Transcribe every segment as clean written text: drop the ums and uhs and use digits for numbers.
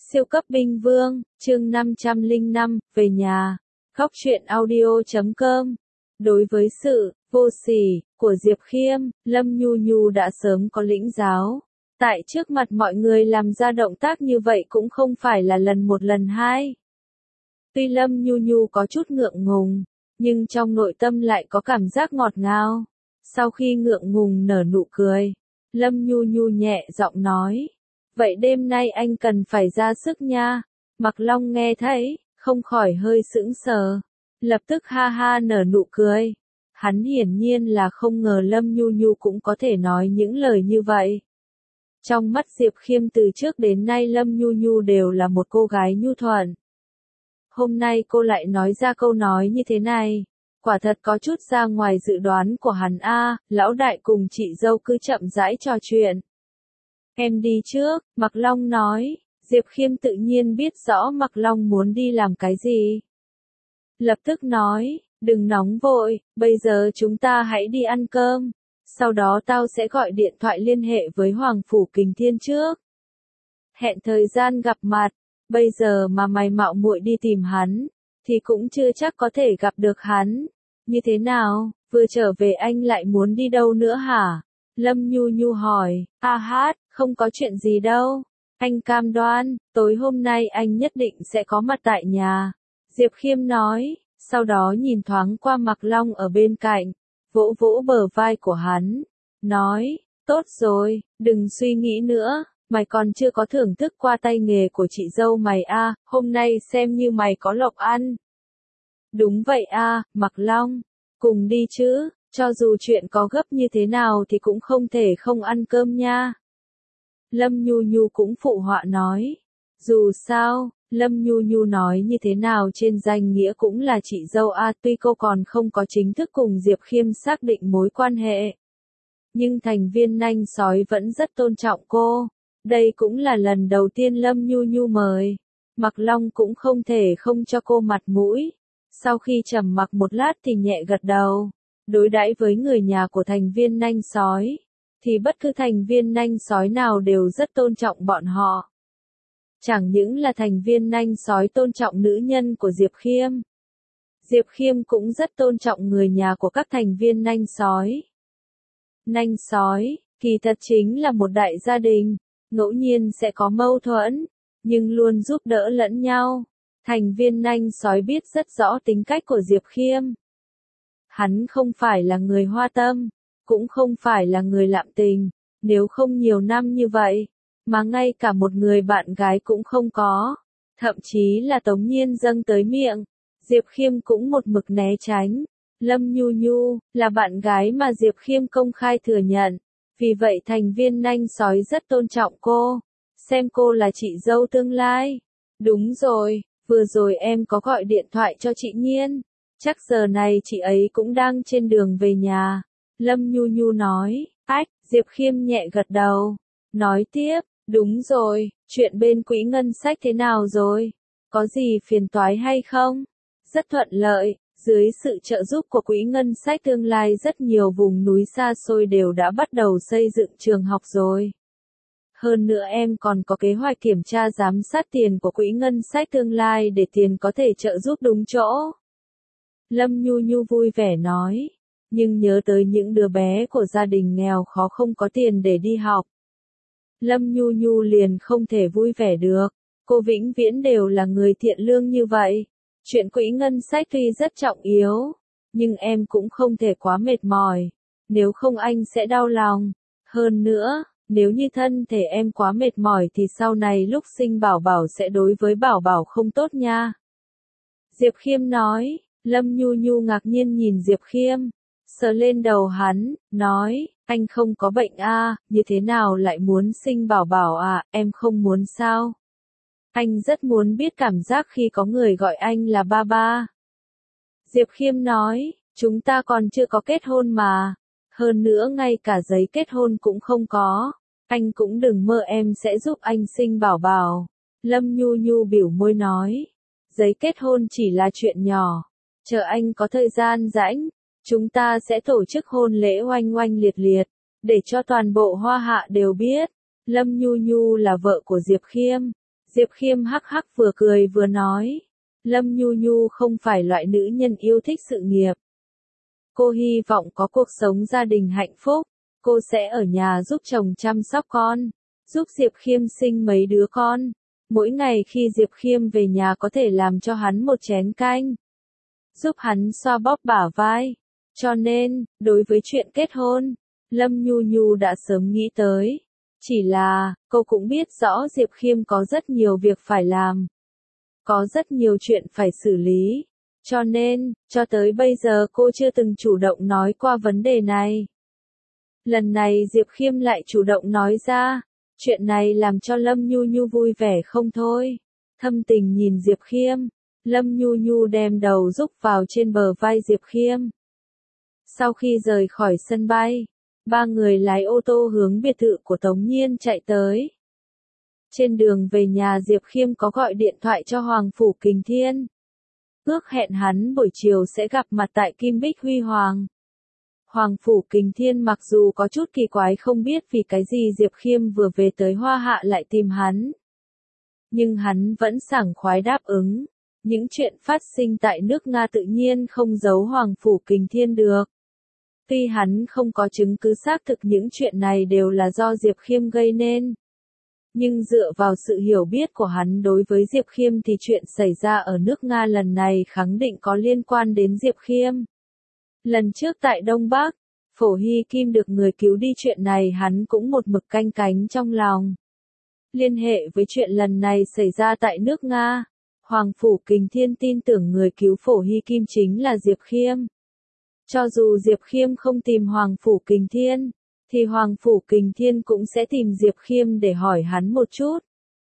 Siêu cấp binh vương, chương 505, về nhà. Góc truyện audio.com. Đối với sự vô sỉ của Diệp Khiêm, Lâm Nhu Nhu đã sớm có lĩnh giáo. Tại trước mặt mọi người làm ra động tác như vậy cũng không phải là lần một lần hai. Tuy Lâm Nhu Nhu có chút ngượng ngùng, nhưng trong nội tâm lại có cảm giác ngọt ngào. Sau khi ngượng ngùng nở nụ cười, Lâm Nhu Nhu nhẹ giọng nói. Vậy đêm nay anh cần phải ra sức nha. Mạc Long nghe thấy, không khỏi hơi sững sờ. Lập tức ha ha nở nụ cười. Hắn hiển nhiên là không ngờ Lâm Nhu Nhu cũng có thể nói những lời như vậy. Trong mắt Diệp Khiêm từ trước đến nay Lâm Nhu Nhu đều là một cô gái nhu thuận. Hôm nay cô lại nói ra câu nói như thế này. Quả thật có chút ra ngoài dự đoán của hắn a. Lão đại cùng chị dâu cứ chậm rãi trò chuyện. Em đi trước, Mạc Long nói. Diệp Khiêm tự nhiên biết rõ Mạc Long muốn đi làm cái gì. Lập tức nói, đừng nóng vội, bây giờ chúng ta hãy đi ăn cơm. Sau đó tao sẽ gọi điện thoại liên hệ với Hoàng Phủ Kình Thiên trước. Hẹn thời gian gặp mặt, bây giờ mà mày mạo muội đi tìm hắn, thì cũng chưa chắc có thể gặp được hắn. Như thế nào, vừa trở về anh lại muốn đi đâu nữa hả? Lâm Nhu Nhu hỏi, không có chuyện gì đâu. Anh cam đoan, tối hôm nay anh nhất định sẽ có mặt tại nhà. Diệp Khiêm nói, sau đó nhìn thoáng qua Mạc Long ở bên cạnh, vỗ vỗ bờ vai của hắn, nói, tốt rồi, đừng suy nghĩ nữa, mày còn chưa có thưởng thức qua tay nghề của chị dâu mày a, hôm nay xem như mày có lộc ăn. Đúng vậy a, Mạc Long, cùng đi chứ. Cho dù chuyện có gấp như thế nào thì cũng không thể không ăn cơm nha. Lâm Nhu Nhu cũng phụ họa nói. Dù sao, Lâm Nhu Nhu nói như thế nào trên danh nghĩa cũng là chị dâu a, tuy cô còn không có chính thức cùng Diệp Khiêm xác định mối quan hệ. Nhưng thành viên nanh sói vẫn rất tôn trọng cô. Đây cũng là lần đầu tiên Lâm Nhu Nhu mời. Mạc Long cũng không thể không cho cô mặt mũi. Sau khi trầm mặc một lát thì nhẹ gật đầu. Đối đãi với người nhà của thành viên nanh sói, thì bất cứ thành viên nanh sói nào đều rất tôn trọng bọn họ. Chẳng những là thành viên nanh sói tôn trọng nữ nhân của Diệp Khiêm. Diệp Khiêm cũng rất tôn trọng người nhà của các thành viên nanh sói. Nanh sói, kỳ thật chính là một đại gia đình, ngẫu nhiên sẽ có mâu thuẫn, nhưng luôn giúp đỡ lẫn nhau. Thành viên nanh sói biết rất rõ tính cách của Diệp Khiêm. Hắn không phải là người hoa tâm, cũng không phải là người lạm tình, nếu không nhiều năm như vậy, mà ngay cả một người bạn gái cũng không có, thậm chí là Tống Nhiên dâng tới miệng, Diệp Khiêm cũng một mực né tránh. Lâm Nhu Nhu, là bạn gái mà Diệp Khiêm công khai thừa nhận, vì vậy thành viên nanh sói rất tôn trọng cô, xem cô là chị dâu tương lai. Đúng rồi, vừa rồi em có gọi điện thoại cho chị Nhiên. Chắc giờ này chị ấy cũng đang trên đường về nhà. Lâm Nhu Nhu nói, Diệp Khiêm nhẹ gật đầu. Nói tiếp, đúng rồi, chuyện bên quỹ ngân sách thế nào rồi? Có gì phiền toái hay không? Rất thuận lợi, dưới sự trợ giúp của quỹ ngân sách tương lai rất nhiều vùng núi xa xôi đều đã bắt đầu xây dựng trường học rồi. Hơn nữa em còn có kế hoạch kiểm tra giám sát tiền của quỹ ngân sách tương lai để tiền có thể trợ giúp đúng chỗ. Lâm Nhu Nhu vui vẻ nói, nhưng nhớ tới những đứa bé của gia đình nghèo khó không có tiền để đi học. Lâm Nhu Nhu liền không thể vui vẻ được, cô vĩnh viễn đều là người thiện lương như vậy. Chuyện quỹ ngân sách tuy rất trọng yếu, nhưng em cũng không thể quá mệt mỏi, nếu không anh sẽ đau lòng. Hơn nữa, nếu như thân thể em quá mệt mỏi thì sau này lúc sinh bảo bảo sẽ đối với bảo bảo không tốt nha. Diệp Khiêm nói. Lâm Nhu Nhu ngạc nhiên nhìn Diệp Khiêm, sờ lên đầu hắn, nói, anh không có bệnh a, như thế nào lại muốn sinh bảo bảo à, em không muốn sao? Anh rất muốn biết cảm giác khi có người gọi anh là ba ba. Diệp Khiêm nói, chúng ta còn chưa có kết hôn mà, hơn nữa ngay cả giấy kết hôn cũng không có, anh cũng đừng mơ em sẽ giúp anh sinh bảo bảo. Lâm Nhu Nhu biểu môi nói, giấy kết hôn chỉ là chuyện nhỏ. Chờ anh có thời gian rảnh, chúng ta sẽ tổ chức hôn lễ oanh oanh liệt liệt, để cho toàn bộ Hoa Hạ đều biết, Lâm Nhu Nhu là vợ của Diệp Khiêm. Diệp Khiêm hắc hắc vừa cười vừa nói. Lâm Nhu Nhu không phải loại nữ nhân yêu thích sự nghiệp. Cô hy vọng có cuộc sống gia đình hạnh phúc. Cô sẽ ở nhà giúp chồng chăm sóc con, giúp Diệp Khiêm sinh mấy đứa con. Mỗi ngày khi Diệp Khiêm về nhà có thể làm cho hắn một chén canh, giúp hắn xoa bóp bả vai. Cho nên, đối với chuyện kết hôn, Lâm Nhu Nhu đã sớm nghĩ tới. Chỉ là, cô cũng biết rõ Diệp Khiêm có rất nhiều việc phải làm. Có rất nhiều chuyện phải xử lý. Cho nên, cho tới bây giờ cô chưa từng chủ động nói qua vấn đề này. Lần này Diệp Khiêm lại chủ động nói ra. Chuyện này làm cho Lâm Nhu Nhu vui vẻ không thôi. Thâm tình nhìn Diệp Khiêm. Lâm Nhu Nhu đem đầu rúc vào trên bờ vai Diệp Khiêm. Sau khi rời khỏi sân bay, ba người lái ô tô hướng biệt thự của Tống Nhiên chạy tới. Trên đường về nhà Diệp Khiêm có gọi điện thoại cho Hoàng Phủ Kình Thiên. Ước hẹn hắn buổi chiều sẽ gặp mặt tại Kim Bích Huy Hoàng. Hoàng Phủ Kình Thiên mặc dù có chút kỳ quái không biết vì cái gì Diệp Khiêm vừa về tới Hoa Hạ lại tìm hắn. Nhưng hắn vẫn sảng khoái đáp ứng. Những chuyện phát sinh tại nước Nga tự nhiên không giấu Hoàng Phủ Kình Thiên được. Tuy hắn không có chứng cứ xác thực những chuyện này đều là do Diệp Khiêm gây nên. Nhưng dựa vào sự hiểu biết của hắn đối với Diệp Khiêm thì chuyện xảy ra ở nước Nga lần này khẳng định có liên quan đến Diệp Khiêm. Lần trước tại Đông Bắc, Phổ Hy Kim được người cứu đi chuyện này hắn cũng một mực canh cánh trong lòng. Liên hệ với chuyện lần này xảy ra tại nước Nga, Hoàng Phủ Kình Thiên tin tưởng người cứu Phổ Hy Kim chính là Diệp Khiêm. Cho dù Diệp Khiêm không tìm Hoàng Phủ Kình Thiên, thì Hoàng Phủ Kình Thiên cũng sẽ tìm Diệp Khiêm để hỏi hắn một chút.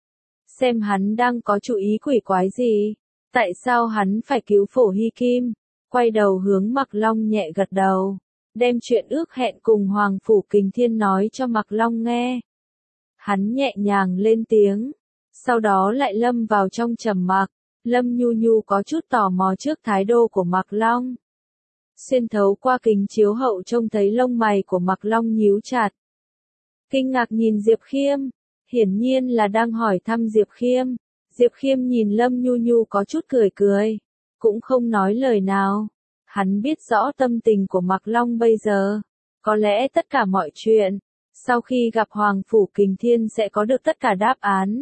Xem hắn đang có chủ ý quỷ quái gì, tại sao hắn phải cứu Phổ Hy Kim, quay đầu hướng Mạc Long nhẹ gật đầu, đem chuyện ước hẹn cùng Hoàng Phủ Kình Thiên nói cho Mạc Long nghe. Hắn nhẹ nhàng lên tiếng, sau đó lại lâm vào trong trầm mặc. Lâm Nhu Nhu có chút tò mò trước thái độ của Mạc Long. Xuyên thấu qua kính chiếu hậu trông thấy lông mày của Mạc Long nhíu chặt. Kinh ngạc nhìn Diệp Khiêm, hiển nhiên là đang hỏi thăm Diệp Khiêm. Diệp Khiêm nhìn Lâm Nhu Nhu có chút cười cười, cũng không nói lời nào. Hắn biết rõ tâm tình của Mạc Long bây giờ. Có lẽ tất cả mọi chuyện, sau khi gặp Hoàng Phủ Kình Thiên sẽ có được tất cả đáp án.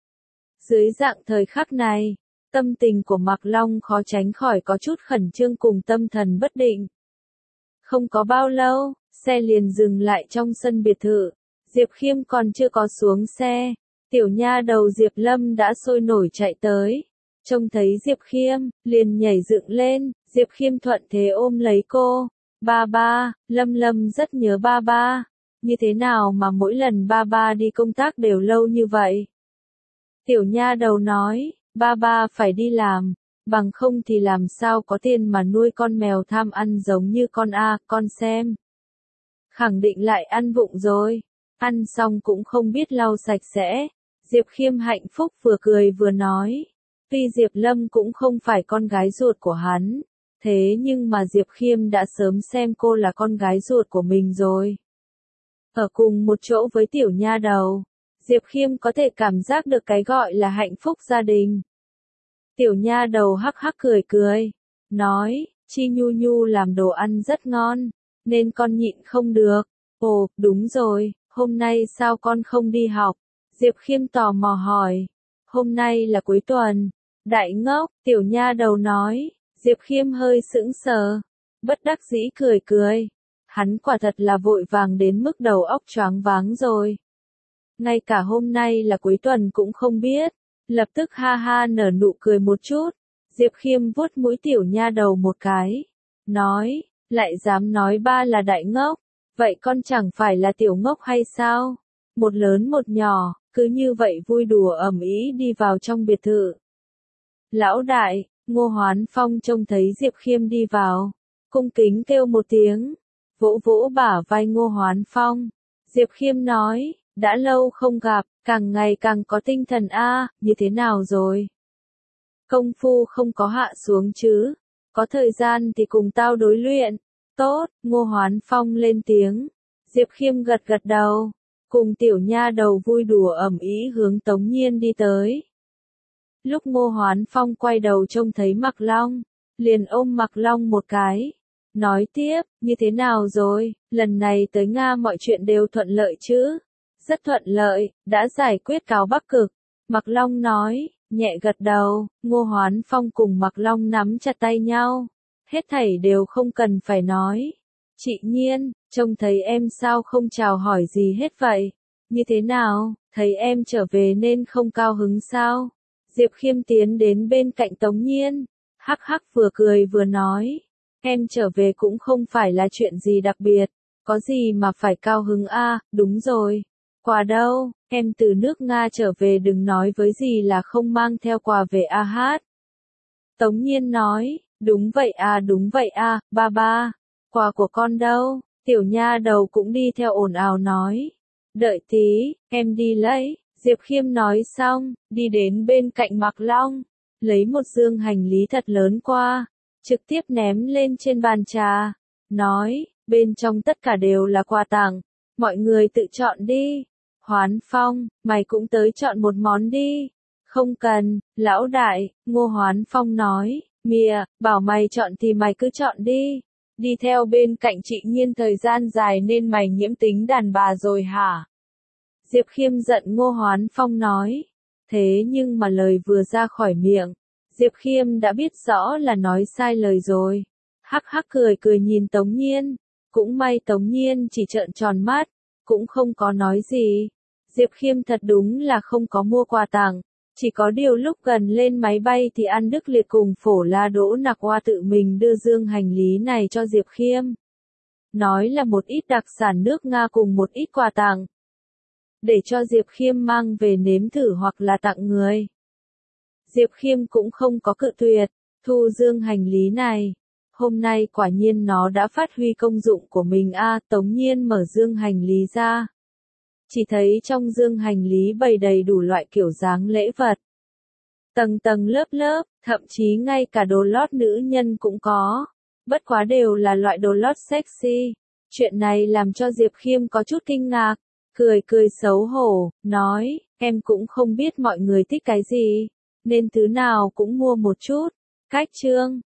Dưới dạng thời khắc này, tâm tình của Mạc Long khó tránh khỏi có chút khẩn trương cùng tâm thần bất định. Không có bao lâu, xe liền dừng lại trong sân biệt thự. Diệp Khiêm còn chưa có xuống xe. Tiểu nha đầu Diệp Lâm đã sôi nổi chạy tới. Trông thấy Diệp Khiêm, liền nhảy dựng lên. Diệp Khiêm thuận thế ôm lấy cô. Ba ba, Lâm Lâm rất nhớ ba ba. Như thế nào mà mỗi lần ba ba đi công tác đều lâu như vậy? Tiểu nha đầu nói. Ba ba phải đi làm, bằng không thì làm sao có tiền mà nuôi con mèo tham ăn giống như con a, con xem. Khẳng định lại ăn vụng rồi, ăn xong cũng không biết lau sạch sẽ. Diệp Khiêm hạnh phúc vừa cười vừa nói, tuy Diệp Lâm cũng không phải con gái ruột của hắn, thế nhưng mà Diệp Khiêm đã sớm xem cô là con gái ruột của mình rồi. Ở cùng một chỗ với tiểu nha đầu, Diệp Khiêm có thể cảm giác được cái gọi là hạnh phúc gia đình. Tiểu nha đầu hắc hắc cười cười, nói, Chi Nhu Nhu làm đồ ăn rất ngon, nên con nhịn không được. Ồ, đúng rồi, hôm nay sao con không đi học? Diệp Khiêm tò mò hỏi. Hôm nay là cuối tuần. Đại ngốc, tiểu nha đầu nói. Diệp Khiêm hơi sững sờ, bất đắc dĩ cười cười. Hắn quả thật là vội vàng đến mức đầu óc choáng váng rồi. Ngay cả hôm nay là cuối tuần cũng không biết. Lập tức ha ha nở nụ cười một chút. Diệp Khiêm vuốt mũi tiểu nha đầu một cái. Nói, lại dám nói ba là đại ngốc. Vậy con chẳng phải là tiểu ngốc hay sao? Một lớn một nhỏ, cứ như vậy vui đùa ầm ĩ đi vào trong biệt thự. Lão đại, Ngô Hoán Phong trông thấy Diệp Khiêm đi vào. Cung kính kêu một tiếng. Vỗ vỗ bả vai Ngô Hoán Phong. Diệp Khiêm nói, đã lâu không gặp, càng ngày càng có tinh thần a, như thế nào rồi? Công phu không có hạ xuống chứ? Có thời gian thì cùng tao đối luyện. Tốt, Ngô Hoán Phong lên tiếng. Diệp Khiêm gật gật đầu. cùng tiểu nha đầu vui đùa ầm ĩ hướng Tống Nhiên đi tới. Lúc Ngô Hoán Phong quay đầu trông thấy Mạc Long, liền ôm Mạc Long một cái. Nói tiếp, như thế nào rồi, lần này tới Nga mọi chuyện đều thuận lợi chứ? Rất thuận lợi, đã giải quyết cáo Bắc Cực. Mạc Long nói, nhẹ gật đầu, Ngô Hoán Phong cùng Mạc Long nắm chặt tay nhau. Hết thảy đều không cần phải nói. Chị Nhiên, trông thấy em sao không chào hỏi gì hết vậy? Như thế nào, thấy em trở về nên không cao hứng sao? Diệp Khiêm tiến đến bên cạnh Tống Nhiên, hắc hắc vừa cười vừa nói. Em trở về cũng không phải là chuyện gì đặc biệt, có gì mà phải cao hứng a? Đúng rồi. Quà đâu, em từ nước Nga trở về đừng nói với gì là không mang theo quà về a hát. Tống Nhiên nói, đúng vậy a, ba ba. Quà của con đâu? Tiểu nha đầu cũng đi theo ồn ào nói. Đợi tí, em đi lấy. Diệp Khiêm nói xong, đi đến bên cạnh Mạc Long, lấy một dương hành lý thật lớn qua, trực tiếp ném lên trên bàn trà, nói, bên trong tất cả đều là quà tặng, mọi người tự chọn đi. Hoán Phong, mày cũng tới chọn một món đi. Không cần, lão đại, Ngô Hoán Phong nói, mìa, bảo mày chọn thì mày cứ chọn đi. Đi theo bên cạnh chị Nhiên thời gian dài nên mày nhiễm tính đàn bà rồi hả? Diệp Khiêm giận Ngô Hoán Phong nói. Thế nhưng mà lời vừa ra khỏi miệng, Diệp Khiêm đã biết rõ là nói sai lời rồi. Hắc hắc cười cười nhìn Tống Nhiên. Cũng may Tống Nhiên chỉ trợn tròn mắt, cũng không có nói gì. Diệp Khiêm thật đúng là không có mua quà tặng. Chỉ có điều lúc gần lên máy bay thì An Đức Liệt cùng Phổ La Đỗ Nặc Hoa tự mình đưa dương hành lý này cho Diệp Khiêm. Nói là một ít đặc sản nước Nga cùng một ít quà tặng. Để cho Diệp Khiêm mang về nếm thử hoặc là tặng người. Diệp Khiêm cũng không có cự tuyệt, thu dương hành lý này. Hôm nay quả nhiên nó đã phát huy công dụng của mình a. Tống Nhiên mở dương hành lý ra. Chỉ thấy trong dương hành lý bày đầy đủ loại kiểu dáng lễ vật. Tầng tầng lớp lớp, thậm chí ngay cả đồ lót nữ nhân cũng có. Bất quá đều là loại đồ lót sexy. Chuyện này làm cho Diệp Khiêm có chút kinh ngạc. Cười cười xấu hổ, nói, em cũng không biết mọi người thích cái gì, nên thứ nào cũng mua một chút. Cách chương